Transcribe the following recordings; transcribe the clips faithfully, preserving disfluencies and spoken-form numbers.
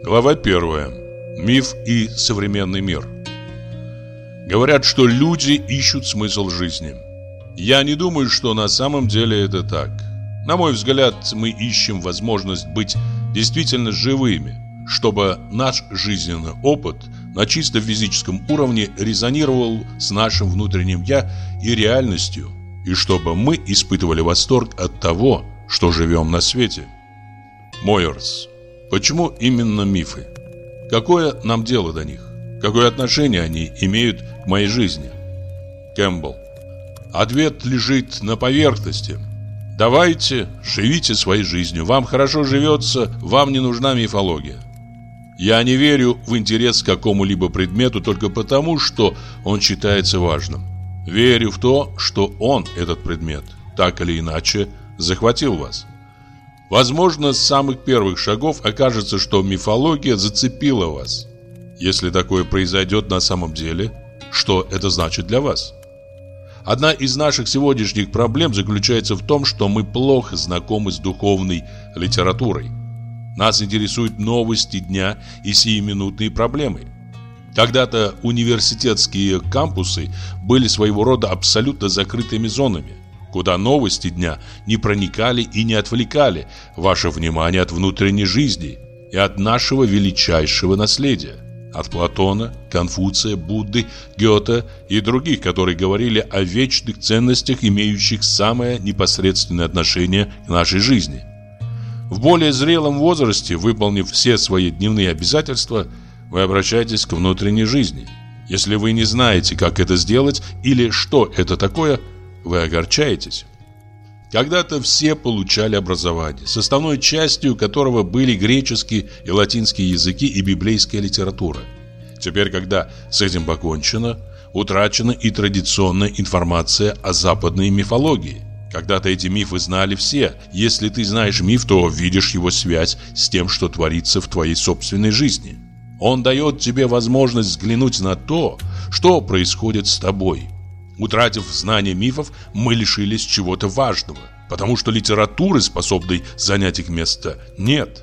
Глава первая. Миф и современный мир. Говорят, что люди ищут смысл жизни. Я не думаю, что на самом деле это так. На мой взгляд, мы ищем возможность быть действительно живыми, чтобы наш жизненный опыт на чисто физическом уровне резонировал с нашим внутренним «я» и реальностью, и чтобы мы испытывали восторг от того, что живем на свете. Мойерс. Почему именно мифы? Какое нам дело до них? Какое отношение они имеют к моей жизни? Кэмпбелл. Ответ лежит на поверхности. Давайте, живите своей жизнью. Вам хорошо живется, вам не нужна мифология. Я не верю в интерес к какому-либо предмету только потому, что он считается важным. Верю в то, что он, этот предмет, так или иначе, захватил вас. Возможно, с самых первых шагов окажется, что мифология зацепила вас. Если такое произойдет на самом деле, что это значит для вас? Одна из наших сегодняшних проблем заключается в том, что мы плохо знакомы с духовной литературой. Нас интересуют новости дня и сиюминутные проблемы. Когда-то университетские кампусы были своего рода абсолютно закрытыми зонами, куда новости дня не проникали и не отвлекали ваше внимание от внутренней жизни и от нашего величайшего наследия. От Платона, Конфуция, Будды, Гёте и других, которые говорили о вечных ценностях, имеющих самое непосредственное отношение к нашей жизни. В более зрелом возрасте, выполнив все свои дневные обязательства, вы обращаетесь к внутренней жизни. Если вы не знаете, как это сделать или что это такое, вы огорчаетесь. Когда-то все получали образование, составной частью которого были греческий и латинский языки и библейская литература. Теперь, когда с этим покончено, утрачена и традиционная информация о западной мифологии. Когда-то эти мифы знали все. Если ты знаешь миф, то видишь его связь с тем, что творится в твоей собственной жизни. Он дает тебе возможность взглянуть на то, что происходит с тобой. Утратив знание мифов, мы лишились чего-то важного, потому что литературы, способной занять их место, нет.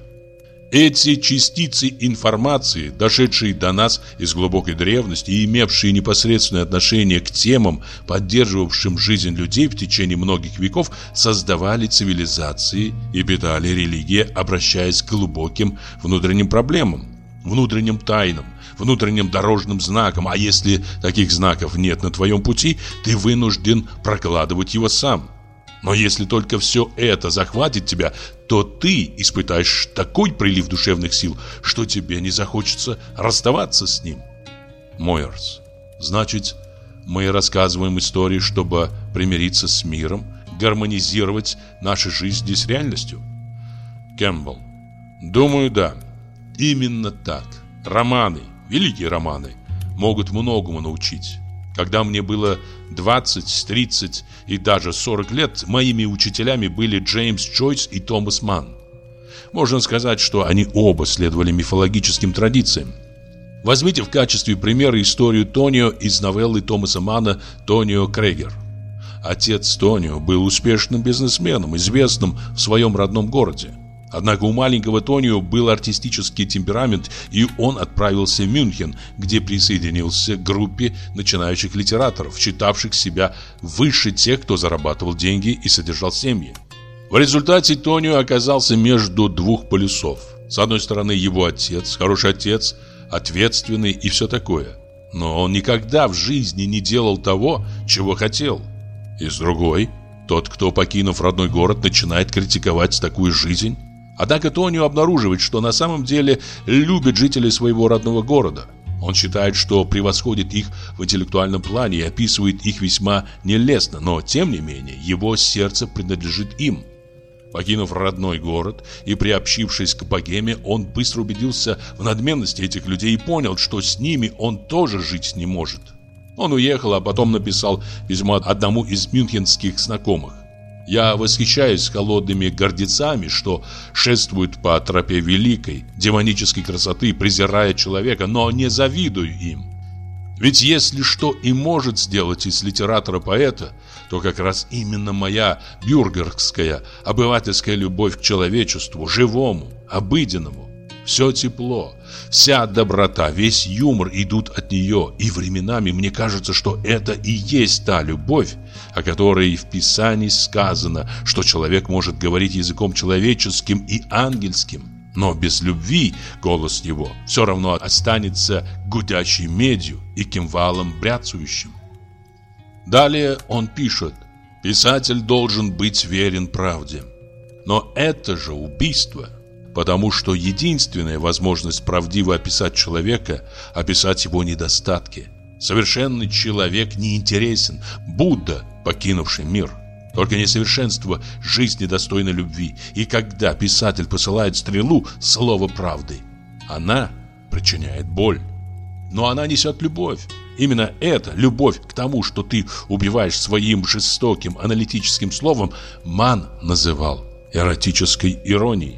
Эти частицы информации, дошедшие до нас из глубокой древности и имевшие непосредственное отношение к темам, поддерживавшим жизнь людей в течение многих веков, создавали цивилизации и питали религии, обращаясь к глубоким внутренним проблемам, внутренним тайнам, внутренним дорожным знаком, а если таких знаков нет на твоем пути, ты вынужден прокладывать его сам. Но если только все это захватит тебя, то ты испытаешь такой прилив душевных сил, что тебе не захочется расставаться с ним. Мойерс. Значит, мы рассказываем истории, чтобы примириться с миром, гармонизировать наши жизни с реальностью? Кэмпбелл. Думаю, да. Именно так. Романы, великие романы, могут многому научить. Когда мне было двадцать, тридцать и даже сорок лет, моими учителями были Джеймс Джойс и Томас Манн. Можно сказать, что они оба следовали мифологическим традициям. Возьмите в качестве примера историю Тонио из новеллы Томаса Манна «Тонио Крэгер». Отец Тонио был успешным бизнесменом, известным в своем родном городе. Однако у маленького Тонио был артистический темперамент, и он отправился в Мюнхен, где присоединился к группе начинающих литераторов, считавших себя выше тех, кто зарабатывал деньги и содержал семьи. В результате Тонио оказался между двух полюсов. С одной стороны, его отец, хороший отец, ответственный и все такое. Но он никогда в жизни не делал того, чего хотел. И с другой, тот, кто, покинув родной город, начинает критиковать такую жизнь. Однако Тонио обнаруживает, что на самом деле любит жителей своего родного города. Он считает, что превосходит их в интеллектуальном плане и описывает их весьма нелестно, но тем не менее его сердце принадлежит им. Покинув родной город и приобщившись к богеме, он быстро убедился в надменности этих людей и понял, что с ними он тоже жить не может. Он уехал, а потом написал письмо одному из мюнхенских знакомых. «Я восхищаюсь холодными гордецами, что шествуют по тропе великой, демонической красоты, презирая человека, но не завидую им. Ведь если что и может сделать из литератора поэта, то как раз именно моя бюргерская, обывательская любовь к человечеству, живому, обыденному. Все тепло, вся доброта, весь юмор идут от нее, и временами мне кажется, что это и есть та любовь, о которой в Писании сказано, что человек может говорить языком человеческим и ангельским, но без любви голос его все равно останется гудящей медью и кимвалом бряцающим. Далее он пишет: писатель должен быть верен правде. Но это же убийство, потому что единственная возможность правдиво описать человека – описать его недостатки. Совершенный человек не интересен, Будда, покинувший мир. Только несовершенство жизни достойно любви. И когда писатель посылает стрелу, слово правды, она причиняет боль. Но она несет любовь. Именно это, любовь к тому, что ты убиваешь своим жестоким аналитическим словом, Манн называл эротической иронией.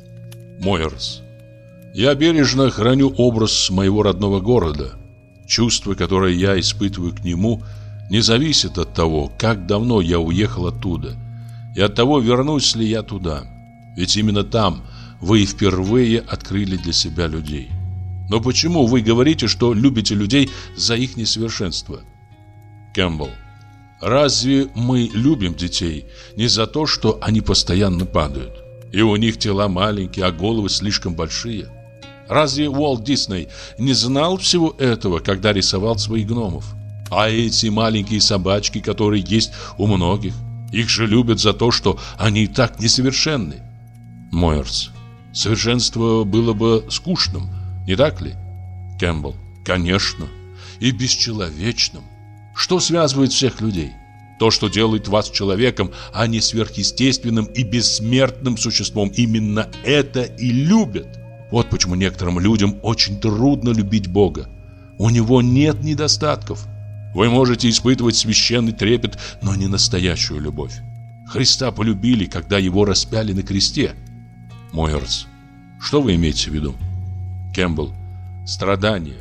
Мойерс. Я бережно храню образ моего родного города. Чувство, которое я испытываю к нему, не зависит от того, как давно я уехал оттуда, и от того, вернусь ли я туда. Ведь именно там вы впервые открыли для себя людей. Но почему вы говорите, что любите людей за их несовершенство? Кэмпбелл. Разве мы любим детей не за то, что они постоянно падают, и у них тела маленькие, а головы слишком большие? Разве Уолт Дисней не знал всего этого, когда рисовал своих гномов? А эти маленькие собачки, которые есть у многих, их же любят за то, что они и так несовершенны. Мойерс. Совершенство было бы скучным, не так ли? Кэмпбелл. Конечно. И бесчеловечным. Что связывает всех людей? То, что делает вас человеком, а не сверхъестественным и бессмертным существом. Именно это и любят. Вот почему некоторым людям очень трудно любить Бога. У него нет недостатков. Вы можете испытывать священный трепет, но не настоящую любовь. Христа полюбили, когда его распяли на кресте. Мойерс. Что вы имеете в виду? Кэмпбелл. Страдания.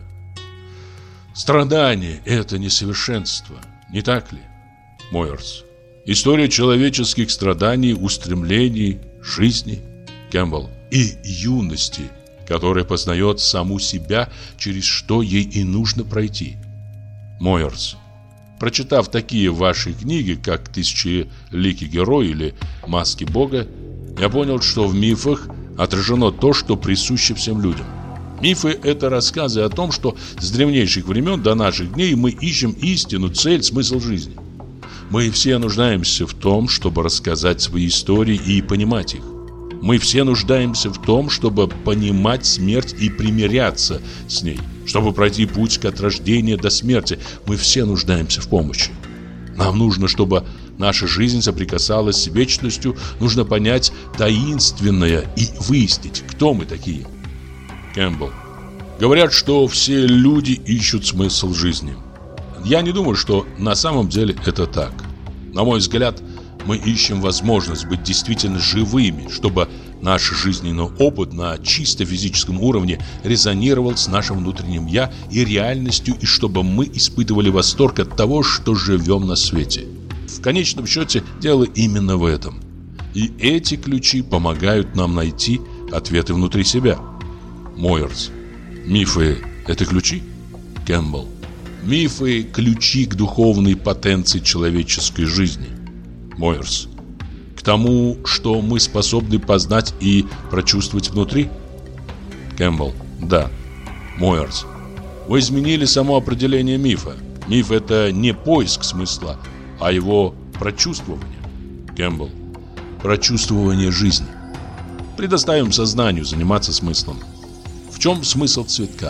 Страдание – это несовершенство, не так ли? Мойерс. История человеческих страданий, устремлений, жизни. Кэмпбелл. И юности, которая познает саму себя, через что ей и нужно пройти. Мойерс. Прочитав такие ваши книги, как «Тысячеликий герой» или «Маски Бога», я понял, что в мифах отражено то, что присуще всем людям. Мифы – это рассказы о том, что с древнейших времен до наших дней мы ищем истину, цель, смысл жизни. Мы все нуждаемся в том, чтобы рассказать свои истории и понимать их. Мы все нуждаемся в том, чтобы понимать смерть и примиряться с ней, чтобы пройти путь от рождения до смерти. Мы все нуждаемся в помощи. Нам нужно, чтобы наша жизнь соприкасалась с вечностью, нужно понять таинственное и выяснить, кто мы такие. Кэмпбелл. Говорят, что все люди ищут смысл жизни. Я не думаю, что на самом деле это так. На мой взгляд, мы ищем возможность быть действительно живыми, чтобы наш жизненный опыт на чисто физическом уровне резонировал с нашим внутренним «я» и реальностью, и чтобы мы испытывали восторг от того, что живем на свете. В конечном счете, дело именно в этом. И эти ключи помогают нам найти ответы внутри себя. Мойерс. Мифы – это ключи? Кэмпбелл. Мифы – ключи к духовной потенции человеческой жизни. Мойерс. К тому, что мы способны познать и прочувствовать внутри? Кэмпбелл. Да. Мойерс. Вы изменили само определение мифа. Миф – это не поиск смысла, а его прочувствование. Кэмпбелл. Прочувствование жизни. Предоставим сознанию заниматься смыслом. В чем смысл цветка?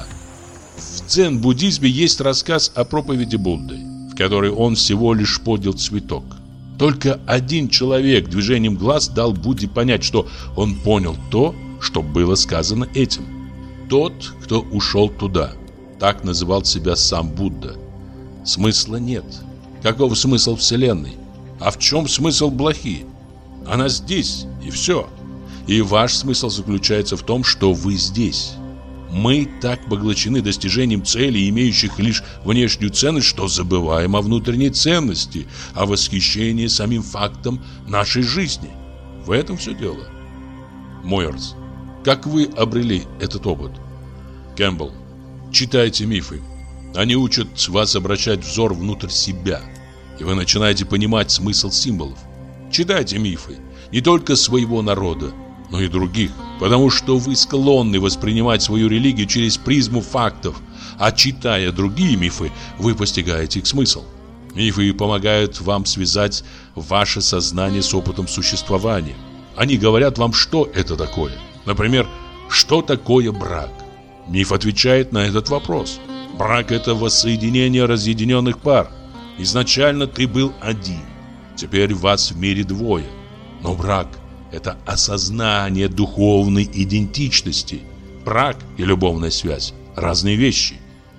В дзен-буддизме есть рассказ о проповеди Будды, в которой он всего лишь поднял цветок. Только один человек движением глаз дал Будде понять, что он понял то, что было сказано этим. Тот, кто ушел туда. Так называл себя сам Будда. Смысла нет. Каков смысл Вселенной? А в чем смысл блохи? Она здесь, и все. И ваш смысл заключается в том, что вы здесь. Мы так поглощены достижением целей, имеющих лишь внешнюю ценность, что забываем о внутренней ценности, о восхищении самим фактом нашей жизни. В этом все дело. Мойерс. Как вы обрели этот опыт? Кэмпбелл. Читайте мифы. Они учат вас обращать взор внутрь себя, и вы начинаете понимать смысл символов. Читайте мифы, не только своего народа, но и других, потому что вы склонны воспринимать свою религию через призму фактов, а читая другие мифы, вы постигаете их смысл. Мифы помогают вам связать ваше сознание с опытом существования. Они говорят вам, что это такое. Например, что такое брак? Миф отвечает на этот вопрос. Брак – это воссоединение разъединенных пар. Изначально ты был один, теперь вас в мире двое. Но брак – это осознание духовной идентичности. Брак и любовная связь – разные вещи.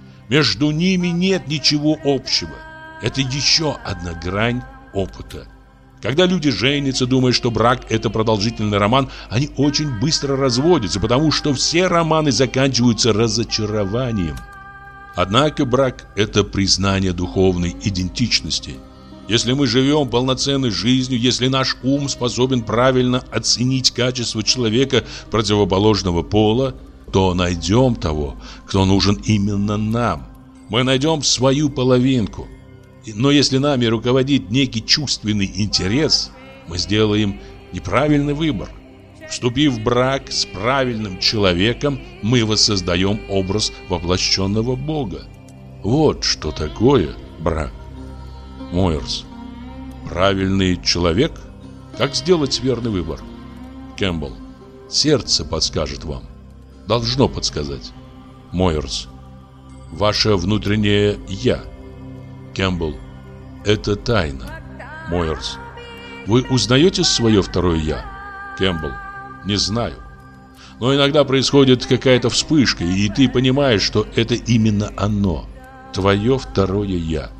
Между ними нет ничего общего. Это еще одна грань опыта. Когда люди женятся, думая, что брак – это продолжительный роман, они очень быстро разводятся, потому что все романы заканчиваются разочарованием. Однако брак – это признание духовной идентичности. Если мы живем полноценной жизнью, если наш ум способен правильно оценить качество человека противоположного пола, то найдем того, кто нужен именно нам. Мы найдем свою половинку. Но если нами руководит некий чувственный интерес, мы сделаем неправильный выбор. Вступив в брак с правильным человеком, мы воссоздаем образ воплощенного Бога. Вот что такое брак. Мойерс. Правильный человек? Как сделать верный выбор? Кэмпбелл. Сердце подскажет вам. Должно подсказать. Мойерс. Ваше внутреннее «я». Кэмпбелл. Это тайна. Мойерс. Вы узнаете свое второе «я»? Кэмпбелл. Не знаю. Но иногда происходит какая-то вспышка, и ты понимаешь, что это именно оно. Твое второе «я».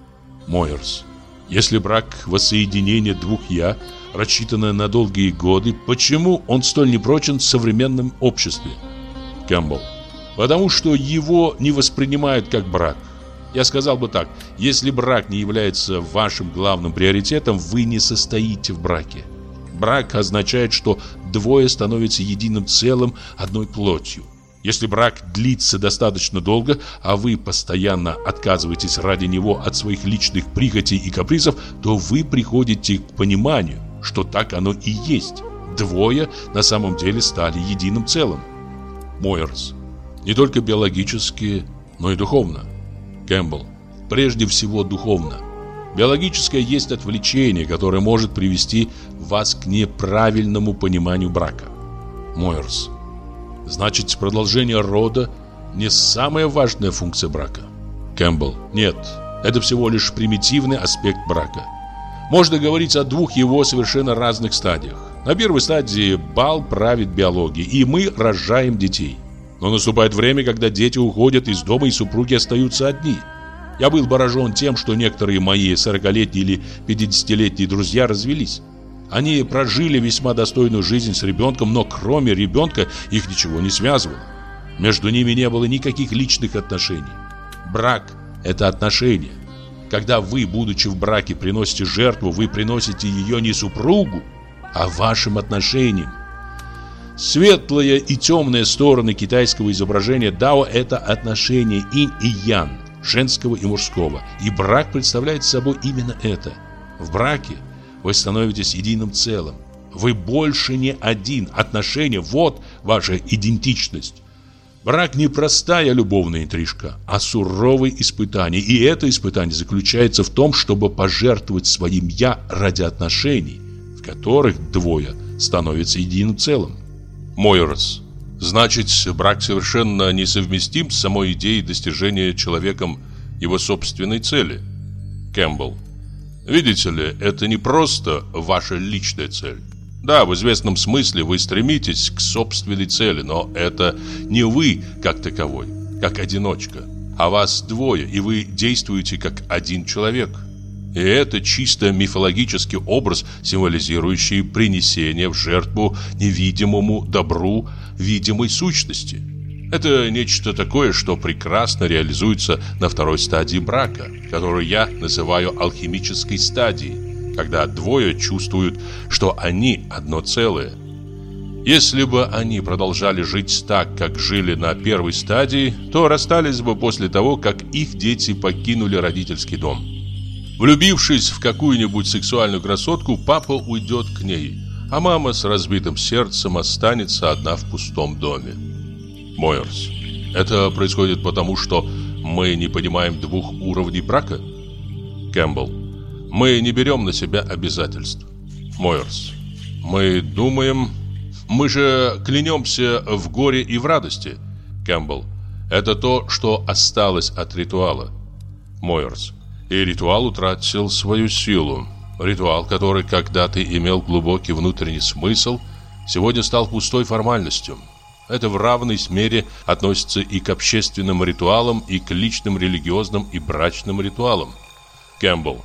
Мойерс. Если брак – воссоединение двух «я», рассчитанное на долгие годы, почему он столь непрочен в современном обществе? Кэмпбелл. Потому что его не воспринимают как брак. Я сказал бы так: если брак не является вашим главным приоритетом, вы не состоите в браке. Брак означает, что двое становятся единым целым, одной плотью. Если брак длится достаточно долго, а вы постоянно отказываетесь ради него от своих личных прихотей и капризов, то вы приходите к пониманию, что так оно и есть. Двое на самом деле стали единым целым. Мойерс. Не только биологически, но и духовно. Кэмпбелл. Прежде всего духовно. Биологическое есть отвлечение, которое может привести вас к неправильному пониманию брака. Мойерс. Значит, продолжение рода не самая важная функция брака. Кэмпбелл. Нет, это всего лишь примитивный аспект брака. Можно говорить о двух его совершенно разных стадиях. На первой стадии бал правит биологией, и мы рожаем детей. Но наступает время, когда дети уходят из дома, и супруги остаются одни. Я был поражен тем, что некоторые мои сорокалетние или пятидесятилетние друзья развелись. Они прожили весьма достойную жизнь с ребенком, но кроме ребенка их ничего не связывало. Между ними не было никаких личных отношений. Брак – это отношения. Когда вы, будучи в браке, приносите жертву, вы приносите ее не супругу, а вашим отношениям. Светлая и темная стороны китайского изображения дао – это отношение инь и ян, женского и мужского. И брак представляет собой именно это. В браке вы становитесь единым целым. Вы больше не один. Отношения – вот ваша идентичность. Брак не простая любовная интрижка, а суровое испытание. И это испытание заключается в том, чтобы пожертвовать своим «я» ради отношений, в которых двое становятся единым целым. Мойерс. Значит, брак совершенно несовместим с самой идеей достижения человеком его собственной цели. Кэмпбелл. Видите ли, это не просто ваша личная цель. Да, в известном смысле вы стремитесь к собственной цели, но это не вы как таковой, как одиночка, а вас двое, и вы действуете как один человек. И это чисто мифологический образ, символизирующий принесение в жертву невидимому добру видимой сущности. Это нечто такое, что прекрасно реализуется на второй стадии брака, которую я называю алхимической стадией, когда двое чувствуют, что они одно целое. Если бы они продолжали жить так, как жили на первой стадии, то расстались бы после того, как их дети покинули родительский дом. Влюбившись в какую-нибудь сексуальную красотку, папа уйдет к ней, а мама с разбитым сердцем останется одна в пустом доме. Мойерс. Это происходит потому, что мы не понимаем двух уровней брака? Кэмпбелл. Мы не берем на себя обязательств. Мойерс. Мы думаем... Мы же клянемся в горе и в радости. Кэмпбелл. Это то, что осталось от ритуала. Мойерс. И ритуал утратил свою силу. Ритуал, который когда-то имел глубокий внутренний смысл, сегодня стал пустой формальностью. Это в равной мере относится и к общественным ритуалам, и к личным религиозным и брачным ритуалам. Кэмпбелл.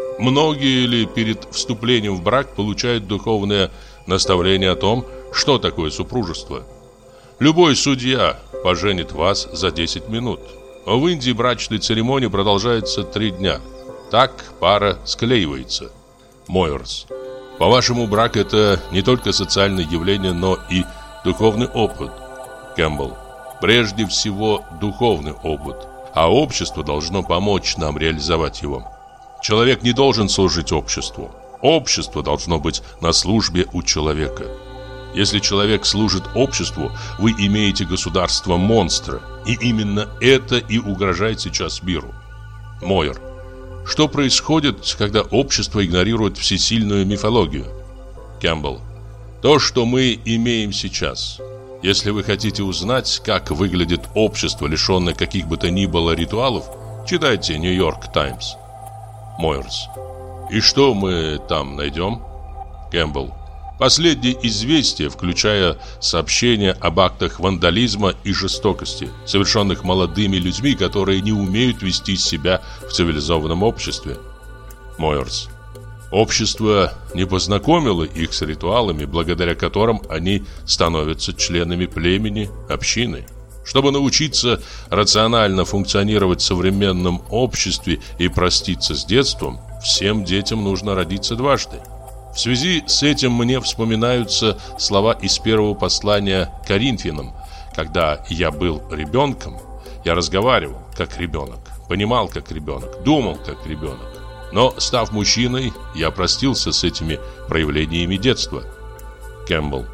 Многие ли перед вступлением в брак получают духовное наставление о том, что такое супружество? Любой судья поженит вас за десять минут. В Индии брачная церемония продолжается три дня. Так пара склеивается. Мойерс. По-вашему, брак — это не только социальное явление, но и духовный опыт? Кэмпбелл. Прежде всего, духовный опыт. А общество должно помочь нам реализовать его. Человек не должен служить обществу. Общество должно быть на службе у человека. Если человек служит обществу, вы имеете государство-монстра. И именно это и угрожает сейчас миру. Мойер. Что происходит, когда общество игнорирует всесильную мифологию? Кэмпбелл. То, что мы имеем сейчас. Если вы хотите узнать, как выглядит общество, лишенное каких бы то ни было ритуалов, читайте «Нью-Йорк Таймс». Мойерс. И что мы там найдем? Кэмпбелл. Последние известия, включая сообщения об актах вандализма и жестокости, совершенных молодыми людьми, которые не умеют вести себя в цивилизованном обществе. Мойерс. Общество не познакомило их с ритуалами, благодаря которым они становятся членами племени, общины. Чтобы научиться рационально функционировать в современном обществе и проститься с детством, всем детям нужно родиться дважды. В связи с этим мне вспоминаются слова из первого послания Коринфянам. Когда я был ребенком, я разговаривал как ребенок, понимал как ребенок, думал как ребенок. Но, став мужчиной, я простился с этими проявлениями детства. Кэмпбелл.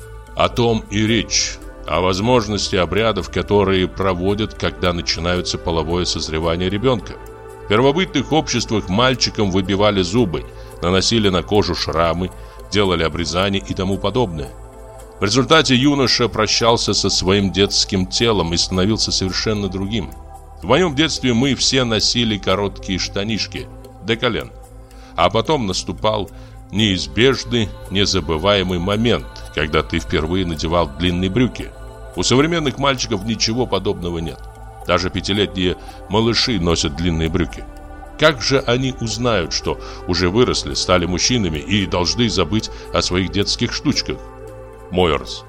О том и речь. О возможности обрядов, которые проводят, когда начинается половое созревание ребенка. В первобытных обществах мальчикам выбивали зубы, наносили на кожу шрамы, делали обрезания и тому подобное. В результате юноша прощался со своим детским телом и становился совершенно другим. В моем детстве мы все носили короткие штанишки до колен. А потом наступал неизбежный, незабываемый момент, когда ты впервые надевал длинные брюки. У современных мальчиков ничего подобного нет. Даже пятилетние малыши носят длинные брюки. Как же они узнают, что уже выросли, стали мужчинами и должны забыть о своих детских штучках? Мойерс.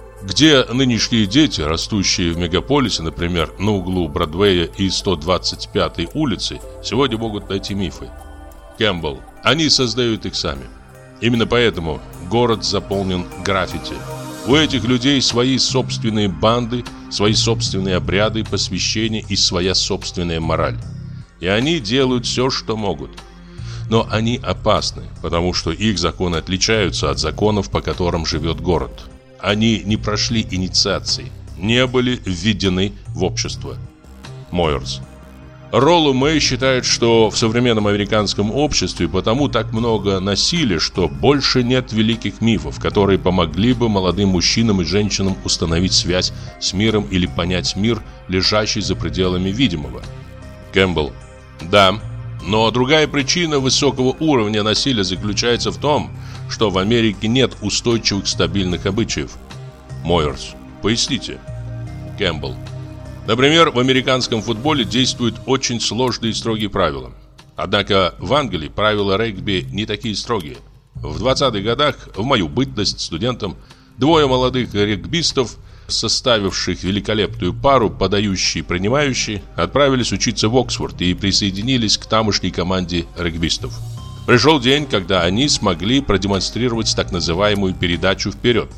Где нынешние дети, растущие в мегаполисе, например, на углу Бродвея и сто двадцать пятой улицы, сегодня могут найти мифы? Кэмпбелл. Они создают их сами. Именно поэтому город заполнен граффити. У этих людей свои собственные банды, свои собственные обряды, посвящения и своя собственная мораль. И они делают все, что могут. Но они опасны, потому что их законы отличаются от законов, по которым живет город. Они не прошли инициации, не были введены в общество. Мойерс. Ролло Мэй считает, что в современном американском обществе потому так много насилия, что больше нет великих мифов, которые помогли бы молодым мужчинам и женщинам установить связь с миром или понять мир, лежащий за пределами видимого. Кэмпбелл. Да, но другая причина высокого уровня насилия заключается в том, что в Америке нет устойчивых стабильных обычаев. Мойерс. Поясните. Кэмпбелл. Например, в американском футболе действуют очень сложные и строгие правила. Однако в Англии правила регби не такие строгие. В двадцатых годах, в мою бытность студентом, двое молодых регбистов, составивших великолепную пару, подающий и принимающий, отправились учиться в Оксфорд и присоединились к тамошней команде регбистов. Пришел день, когда они смогли продемонстрировать так называемую передачу вперед.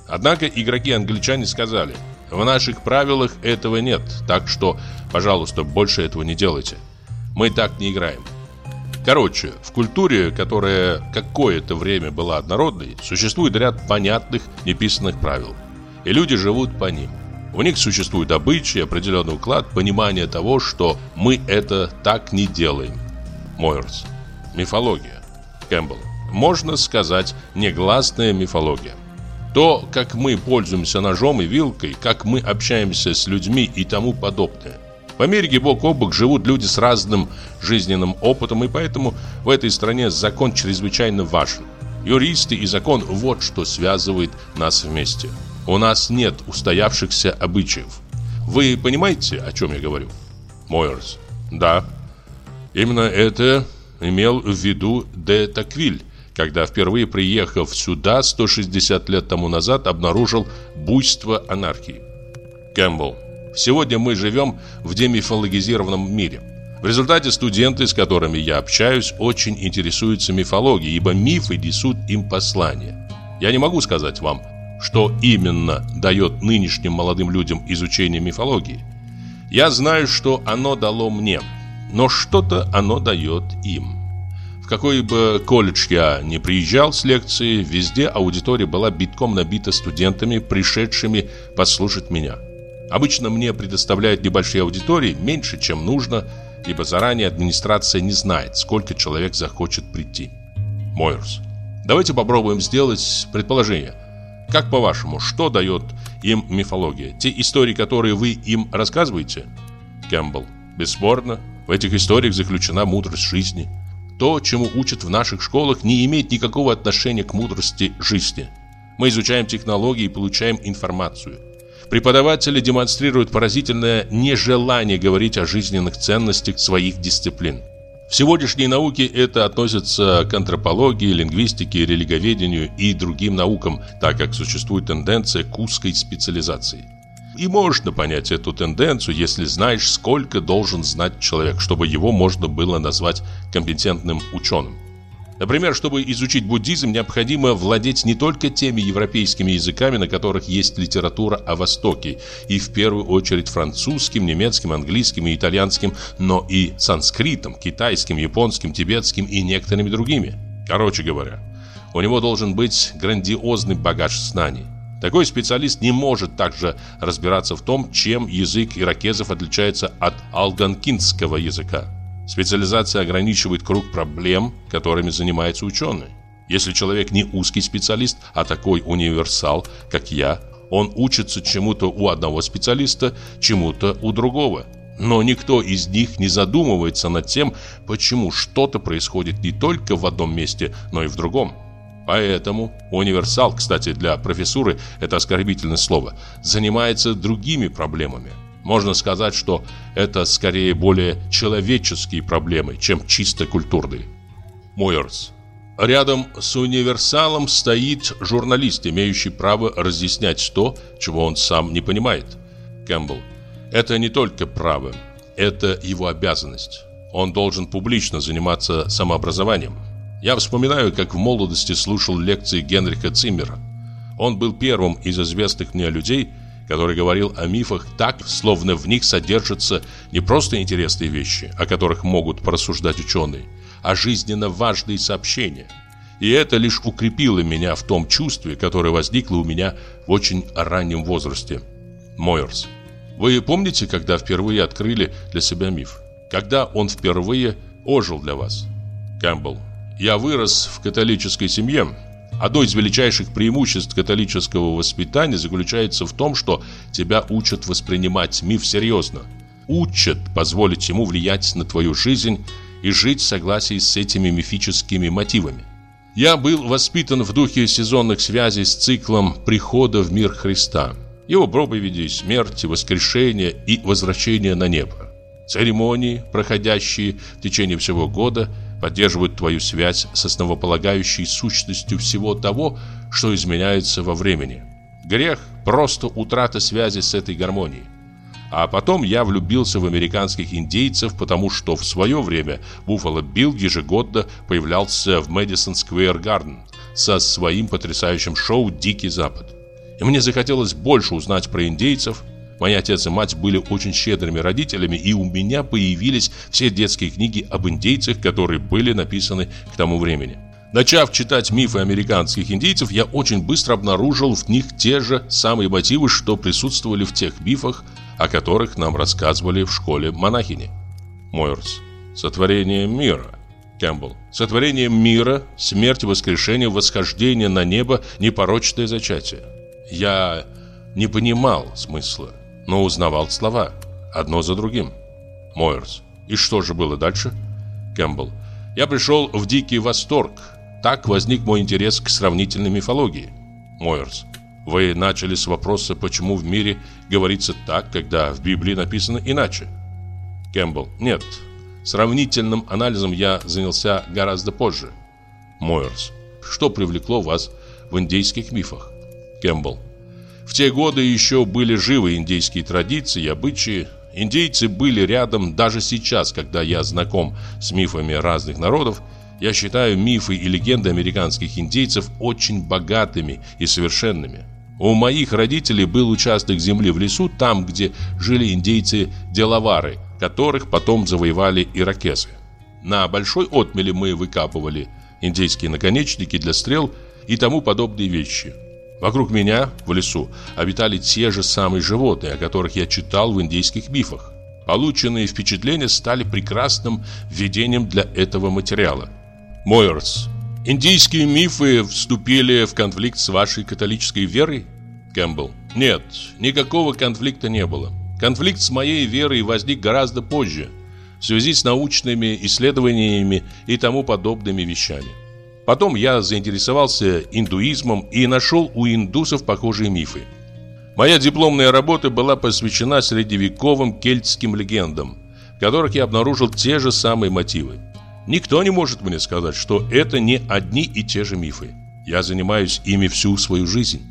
Однако игроки-англичане сказали: в наших правилах этого нет, так что, пожалуйста, больше этого не делайте. Мы так не играем. Короче, в культуре, которая какое-то время была однородной, существует ряд понятных, неписанных правил. И люди живут по ним. У них существует обычай, определенный уклад, понимание того, что мы это так не делаем. Мойерс. Мифология. Кэмпбелл. Можно сказать, негласная мифология. То, как мы пользуемся ножом и вилкой, как мы общаемся с людьми и тому подобное. В Америке бок о бок живут люди с разным жизненным опытом, и поэтому в этой стране закон чрезвычайно важен. Юристы и закон – вот что связывает нас вместе. У нас нет устоявшихся обычаев. Вы понимаете, о чем я говорю? Мойерс. Да. Именно это имел в виду де Токвиль, когда, впервые приехав сюда сто шестьдесят лет тому назад, обнаружил буйство анархии. Кэмпбелл. Сегодня мы живем в демифологизированном мире. В результате студенты, с которыми я общаюсь, очень интересуются мифологией, ибо мифы несут им послание. Я не могу сказать вам, что именно дает нынешним молодым людям изучение мифологии. Я знаю, что оно дало мне, но что-то оно дает им. В какой бы колледж я ни приезжал с лекцией, везде аудитория была битком набита студентами, пришедшими послушать меня. Обычно мне предоставляют небольшие аудитории, меньше, чем нужно, ибо заранее администрация не знает, сколько человек захочет прийти. Мойерс. Давайте попробуем сделать предположение. Как по-вашему, что дает им мифология? Те истории, которые вы им рассказываете? Кэмпбелл. Бесспорно, в этих историях заключена мудрость жизни. То, чему учат в наших школах, не имеет никакого отношения к мудрости жизни. Мы изучаем технологии и получаем информацию. Преподаватели демонстрируют поразительное нежелание говорить о жизненных ценностях своих дисциплин. В сегодняшней науке это относится к антропологии, лингвистике, религоведению и другим наукам, так как существует тенденция к узкой специализации. И можно понять эту тенденцию, если знаешь, сколько должен знать человек, чтобы его можно было назвать компетентным ученым. Например, чтобы изучить буддизм, необходимо владеть не только теми европейскими языками, на которых есть литература о Востоке, и в первую очередь французским, немецким, английским и итальянским, но и санскритом, китайским, японским, тибетским и некоторыми другими. Короче говоря, у него должен быть грандиозный багаж знаний. Такой специалист не может также разбираться в том, чем язык иракезов отличается от алганкинского языка. Специализация ограничивает круг проблем, которыми занимается ученый. Если человек не узкий специалист, а такой универсал, как я, он учится чему-то у одного специалиста, чему-то у другого. Но никто из них не задумывается над тем, почему что-то происходит не только в одном месте, но и в другом. Поэтому универсал, кстати, для профессуры это оскорбительное слово, занимается другими проблемами. Можно сказать, что это скорее более человеческие проблемы, чем чисто культурные. Мойерс. Рядом с универсалом стоит журналист, имеющий право разъяснять то, чего он сам не понимает. Кэмпбелл. Это не только право, это его обязанность. Он должен публично заниматься самообразованием. Я вспоминаю, как в молодости слушал лекции Генриха Циммера. Он был первым из известных мне людей, который говорил о мифах так, словно в них содержатся не просто интересные вещи, о которых могут порассуждать ученые, а жизненно важные сообщения. И это лишь укрепило меня в том чувстве, которое возникло у меня в очень раннем возрасте. Мойерс. Вы помните, когда впервые открыли для себя миф? Когда он впервые ожил для вас? Кэмпбелл. Я вырос в католической семье. Одно из величайших преимуществ католического воспитания заключается в том, что тебя учат воспринимать миф серьезно. Учат позволить ему влиять на твою жизнь и жить в согласии с этими мифическими мотивами. Я был воспитан в духе сезонных связей с циклом прихода в мир Христа, его проповеди, смерти, воскрешения и возвращения на небо. Церемонии, проходящие в течение всего года, поддерживают твою связь с основополагающей сущностью всего того, что изменяется во времени. Грех – просто утрата связи с этой гармонией. А потом я влюбился в американских индейцев, потому что в свое время Буффало Билл ежегодно появлялся в Мэдисон Сквер Гарден со своим потрясающим шоу «Дикий Запад». И мне захотелось больше узнать про индейцев. Мои отец и мать были очень щедрыми родителями, и у меня появились все детские книги об индейцах, которые были написаны к тому времени. Начав читать мифы американских индейцев, я очень быстро обнаружил в них те же самые мотивы, что присутствовали в тех мифах, о которых нам рассказывали в школе монахини. Мойерс. Сотворение мира. Кэмпбелл. Сотворение мира, смерть и воскрешение, восхождение на небо, непорочное зачатие. Я не понимал смысла, но узнавал слова, одно за другим. Мойерс. И что же было дальше? Кэмпбелл. Я пришел в дикий восторг. Так возник мой интерес к сравнительной мифологии. Мойерс. Вы начали с вопроса, почему в мире говорится так, когда в Библии написано иначе. Кэмпбелл. Нет. Сравнительным анализом я занялся гораздо позже. Мойерс. Что привлекло вас в индейских мифах? Кэмпбелл. В те годы еще были живы индейские традиции и обычаи. Индейцы были рядом даже сейчас, когда я знаком с мифами разных народов. Я считаю мифы и легенды американских индейцев очень богатыми и совершенными. У моих родителей был участок земли в лесу, там, где жили индейцы-делавары, которых потом завоевали иракезы. На большой отмели мы выкапывали индейские наконечники для стрел и тому подобные вещи. Вокруг меня, в лесу, обитали те же самые животные, о которых я читал в индейских мифах. Полученные впечатления стали прекрасным введением для этого материала. Мойерс. Индийские мифы вступили в конфликт с вашей католической верой? Кэмпбелл. Нет, никакого конфликта не было. Конфликт с моей верой возник гораздо позже, в связи с научными исследованиями и тому подобными вещами. Потом я заинтересовался индуизмом и нашел у индусов похожие мифы. Моя дипломная работа была посвящена средневековым кельтским легендам, в которых я обнаружил те же самые мотивы. Никто не может мне сказать, что это не одни и те же мифы. Я занимаюсь ими всю свою жизнь.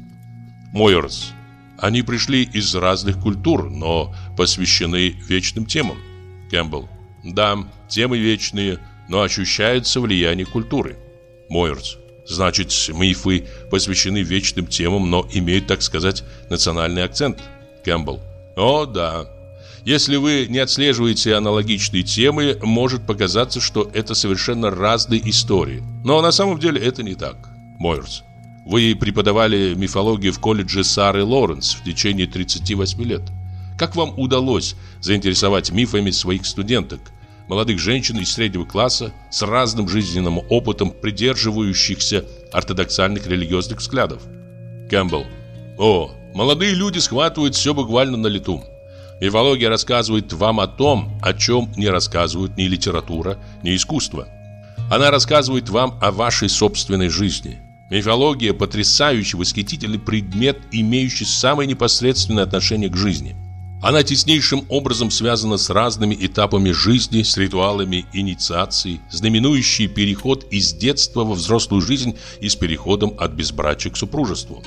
Мойерс. Они пришли из разных культур, но посвящены вечным темам. Кэмпбелл. Да, темы вечные, но ощущается влияние культуры. Мойерс. Значит, мифы посвящены вечным темам, но имеют, так сказать, национальный акцент. Кэмпбелл. О, да. Если вы не отслеживаете аналогичные темы, может показаться, что это совершенно разные истории. Но на самом деле это не так. Мойерс. Вы преподавали мифологию в колледже Сары Лоренс в течение тридцати восьми лет. Как вам удалось заинтересовать мифами своих студенток, молодых женщин из среднего класса с разным жизненным опытом, придерживающихся ортодоксальных религиозных взглядов? Кэмпбелл. О, молодые люди схватывают все буквально на лету. Мифология рассказывает вам о том, о чем не рассказывают ни литература, ни искусство. Она рассказывает вам о вашей собственной жизни. Мифология – потрясающий, восхитительный предмет, имеющий самое непосредственное отношение к жизни. Она теснейшим образом связана с разными этапами жизни, с ритуалами инициации, знаменующий переход из детства во взрослую жизнь и с переходом от безбрачия к супружеству.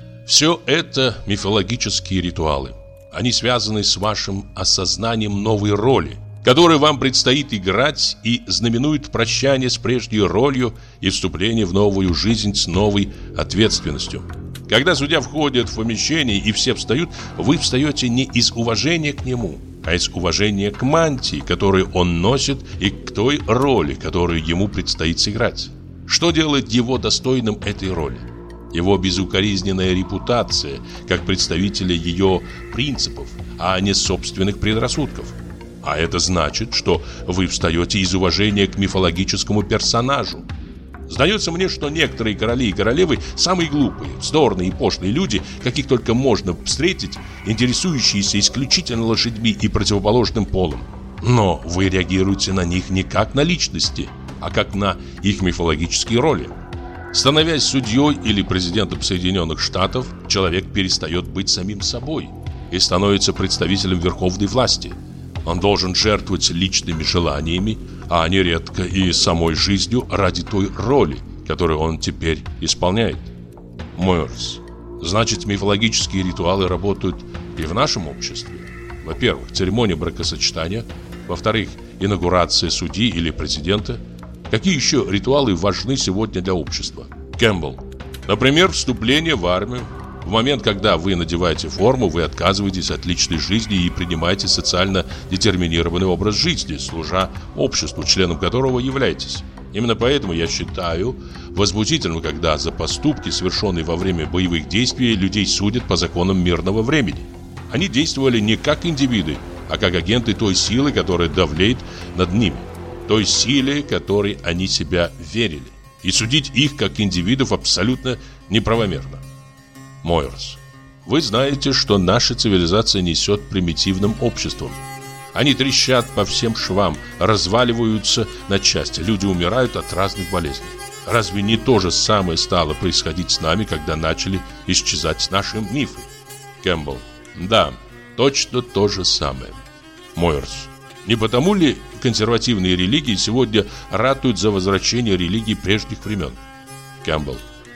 Все это мифологические ритуалы. Они связаны с вашим осознанием новой роли, которую вам предстоит играть, и знаменуют прощание с прежней ролью и вступление в новую жизнь с новой ответственностью. Когда судья входит в помещение и все встают, вы встаете не из уважения к нему, а из уважения к мантии, которую он носит, и к той роли, которую ему предстоит сыграть. Что делает его достойным этой роли? Его безукоризненная репутация, как представителя ее принципов, а не собственных предрассудков. А это значит, что вы встаете из уважения к мифологическому персонажу. Сдается мне, что некоторые короли и королевы самые глупые, вздорные и пошлые люди, каких только можно встретить, интересующиеся исключительно лошадьми и противоположным полом. Но вы реагируете на них не как на личности, а как на их мифологические роли. Становясь судьей или президентом Соединенных Штатов, человек перестает быть самим собой и становится представителем верховной власти. Он должен жертвовать личными желаниями, а нередко и самой жизнью ради той роли, которую он теперь исполняет. Мойерс. Значит, мифологические ритуалы работают и в нашем обществе. Во-первых, церемония бракосочетания. Во-вторых, инаугурация судьи или президента. Какие еще ритуалы важны сегодня для общества? Кэмпбелл. Например, вступление в армию. В момент, когда вы надеваете форму, вы отказываетесь от личной жизни и принимаете социально детерминированный образ жизни, служа обществу, членом которого являетесь. Именно поэтому я считаю возмутительным, когда за поступки, совершенные во время боевых действий, людей судят по законам мирного времени. Они действовали не как индивиды, а как агенты той силы, которая давлеет над ними, той силе, которой они себя верили. И судить их как индивидов абсолютно неправомерно. Мойерс, вы знаете, что наша цивилизация несет примитивным обществом. Они трещат по всем швам, разваливаются на части, люди умирают от разных болезней. Разве не то же самое стало происходить с нами, когда начали исчезать наши мифы? Кэмпбелл, да, точно то же самое. Мойерс, не потому ли консервативные религии сегодня ратуют за возвращение религии прежних времен? Кэмпбелл,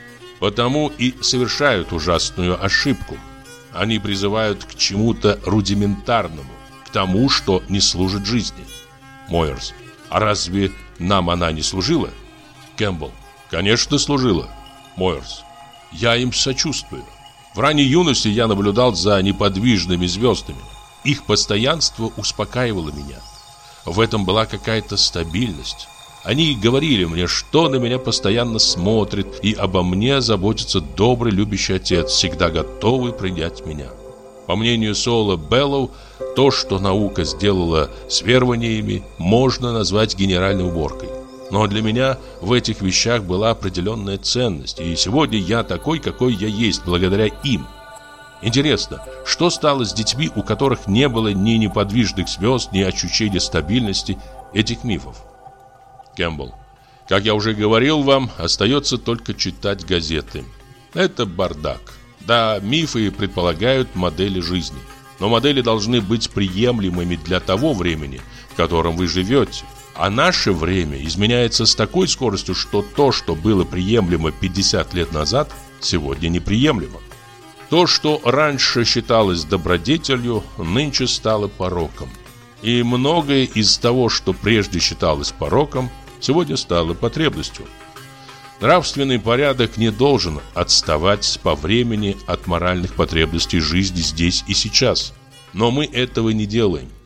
потому и совершают ужасную ошибку. Они призывают к чему-то рудиментарному, к тому, что не служит жизни. Мойерс, а разве нам она не служила? Кэмпбелл, конечно, служила. Мойерс, я им сочувствую. В ранней юности я наблюдал за неподвижными звездами. Их постоянство успокаивало меня. В этом была какая-то стабильность. Они говорили мне, что на меня постоянно смотрит, и обо мне заботится добрый, любящий отец, всегда готовый принять меня. По мнению Соула Беллоу, то, что наука сделала с верованиями, можно назвать генеральной уборкой. Но для меня в этих вещах была определенная ценность, и сегодня я такой, какой я есть, благодаря им. Интересно, что стало с детьми, у которых не было ни неподвижных звезд, ни ощущения стабильности этих мифов? Кэмпбелл, как я уже говорил вам, остается только читать газеты. Это бардак. Да, мифы предполагают модели жизни, но модели должны быть приемлемыми для того времени, в котором вы живете. А наше время изменяется с такой скоростью, что то, что было приемлемо пятьдесят лет назад, сегодня неприемлемо. То, что раньше считалось добродетелью, нынче стало пороком. И многое из того, что прежде считалось пороком, сегодня стало потребностью. Нравственный порядок не должен отставать по времени от моральных потребностей жизни здесь и сейчас. Но мы этого не делаем.